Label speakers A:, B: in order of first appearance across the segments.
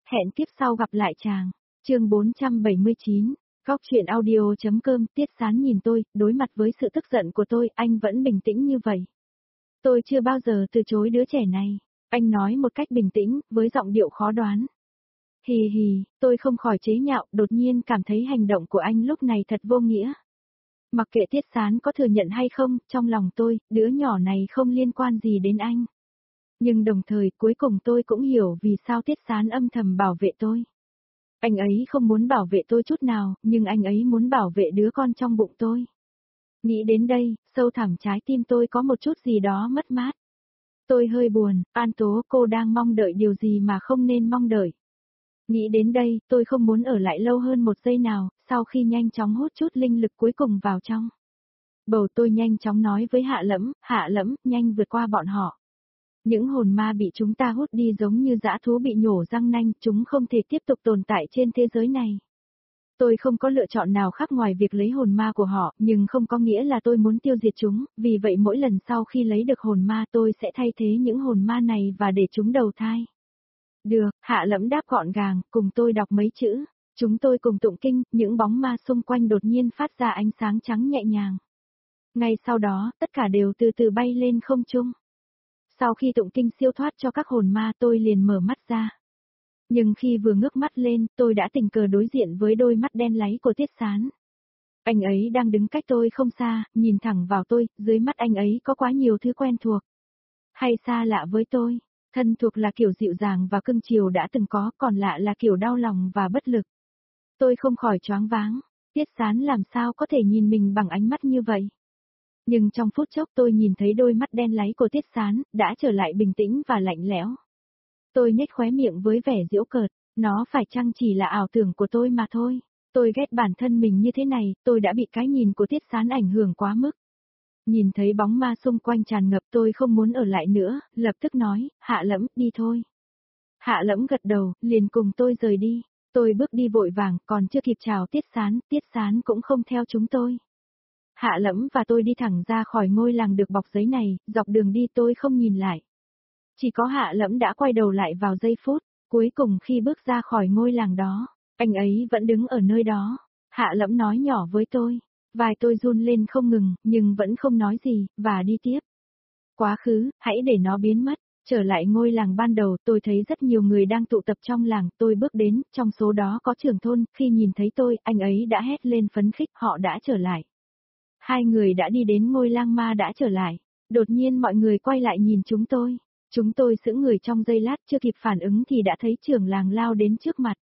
A: Hẹn tiếp sau gặp lại chàng. Chương 479. Góc truyện audio.com. Tiết Sán nhìn tôi, đối mặt với sự tức giận của tôi, anh vẫn bình tĩnh như vậy. Tôi chưa bao giờ từ chối đứa trẻ này. Anh nói một cách bình tĩnh, với giọng điệu khó đoán. Hì hì, tôi không khỏi chế nhạo, đột nhiên cảm thấy hành động của anh lúc này thật vô nghĩa. Mặc kệ Tiết Sán có thừa nhận hay không, trong lòng tôi, đứa nhỏ này không liên quan gì đến anh. Nhưng đồng thời, cuối cùng tôi cũng hiểu vì sao Tiết Sán âm thầm bảo vệ tôi. Anh ấy không muốn bảo vệ tôi chút nào, nhưng anh ấy muốn bảo vệ đứa con trong bụng tôi. Nghĩ đến đây, sâu thẳm trái tim tôi có một chút gì đó mất mát. Tôi hơi buồn, An Tố, cô đang mong đợi điều gì mà không nên mong đợi. Nghĩ đến đây, tôi không muốn ở lại lâu hơn một giây nào, sau khi nhanh chóng hút chút linh lực cuối cùng vào trong. Bầu tôi nhanh chóng nói với Hạ Lẫm, nhanh vượt qua bọn họ. Những hồn ma bị chúng ta hút đi giống như dã thú bị nhổ răng nanh, chúng không thể tiếp tục tồn tại trên thế giới này. Tôi không có lựa chọn nào khác ngoài việc lấy hồn ma của họ, nhưng không có nghĩa là tôi muốn tiêu diệt chúng, vì vậy mỗi lần sau khi lấy được hồn ma tôi sẽ thay thế những hồn ma này và để chúng đầu thai. Được, Hạ Lẫm đáp gọn gàng, cùng tôi đọc mấy chữ. Chúng tôi cùng tụng kinh, những bóng ma xung quanh đột nhiên phát ra ánh sáng trắng nhẹ nhàng. Ngay sau đó, tất cả đều từ từ bay lên không trung. Sau khi tụng kinh siêu thoát cho các hồn ma tôi liền mở mắt ra. Nhưng khi vừa ngước mắt lên, tôi đã tình cờ đối diện với đôi mắt đen láy của Tiết Sán. Anh ấy đang đứng cách tôi không xa, nhìn thẳng vào tôi, dưới mắt anh ấy có quá nhiều thứ quen thuộc. Hay xa lạ với tôi, thân thuộc là kiểu dịu dàng và cưng chiều đã từng có, còn lạ là kiểu đau lòng và bất lực. Tôi không khỏi choáng váng, Tiết Sán làm sao có thể nhìn mình bằng ánh mắt như vậy. Nhưng trong phút chốc tôi nhìn thấy đôi mắt đen láy của Tiết Sán, đã trở lại bình tĩnh và lạnh lẽo. Tôi nhếch khóe miệng với vẻ giễu cợt, nó phải chăng chỉ là ảo tưởng của tôi mà thôi. Tôi ghét bản thân mình như thế này, tôi đã bị cái nhìn của Tiết Sán ảnh hưởng quá mức. Nhìn thấy bóng ma xung quanh tràn ngập tôi không muốn ở lại nữa, lập tức nói, Hạ Lẫm, đi thôi. Hạ Lẫm gật đầu, liền cùng tôi rời đi. Tôi bước đi vội vàng, còn chưa kịp chào Tiết Sán cũng không theo chúng tôi. Hạ Lẫm và tôi đi thẳng ra khỏi ngôi làng được bọc giấy này, dọc đường đi tôi không nhìn lại. Chỉ có Hạ Lẫm đã quay đầu lại vào giây phút, cuối cùng khi bước ra khỏi ngôi làng đó, anh ấy vẫn đứng ở nơi đó. Hạ Lẫm nói nhỏ với tôi, vai tôi run lên không ngừng, nhưng vẫn không nói gì, và đi tiếp. Quá khứ, hãy để nó biến mất. Trở lại ngôi làng ban đầu, tôi thấy rất nhiều người đang tụ tập trong làng, tôi bước đến, trong số đó có trưởng thôn, khi nhìn thấy tôi, anh ấy đã hét lên phấn khích, họ đã trở lại. Hai người đã đi đến ngôi làng ma đã trở lại. Đột nhiên mọi người quay lại nhìn chúng tôi. Chúng tôi sững người trong giây lát chưa kịp phản ứng thì đã thấy trưởng làng lao đến trước mặt.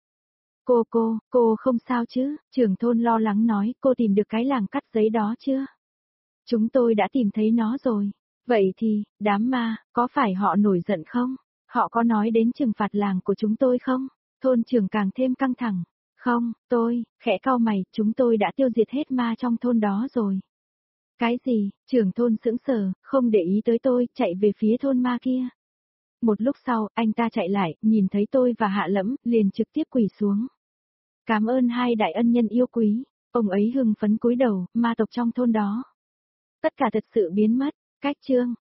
A: Cô không sao chứ? Trưởng thôn lo lắng nói, cô tìm được cái làng cắt giấy đó chưa? Chúng tôi đã tìm thấy nó rồi. Vậy thì, đám ma, có phải họ nổi giận không? Họ có nói đến trừng phạt làng của chúng tôi không? Thôn trưởng càng thêm căng thẳng. Không, khẽ cau mày, chúng tôi đã tiêu diệt hết ma trong thôn đó rồi. Cái gì? Trưởng thôn sững sờ, không để ý tới tôi, chạy về phía thôn ma kia. Một lúc sau, anh ta chạy lại, nhìn thấy tôi và Hạ Lẫm, liền trực tiếp quỳ xuống. Cảm ơn hai đại ân nhân yêu quý. Ông ấy hưng phấn cúi đầu, ma tộc trong thôn đó. Tất cả thật sự biến mất. Cách chương.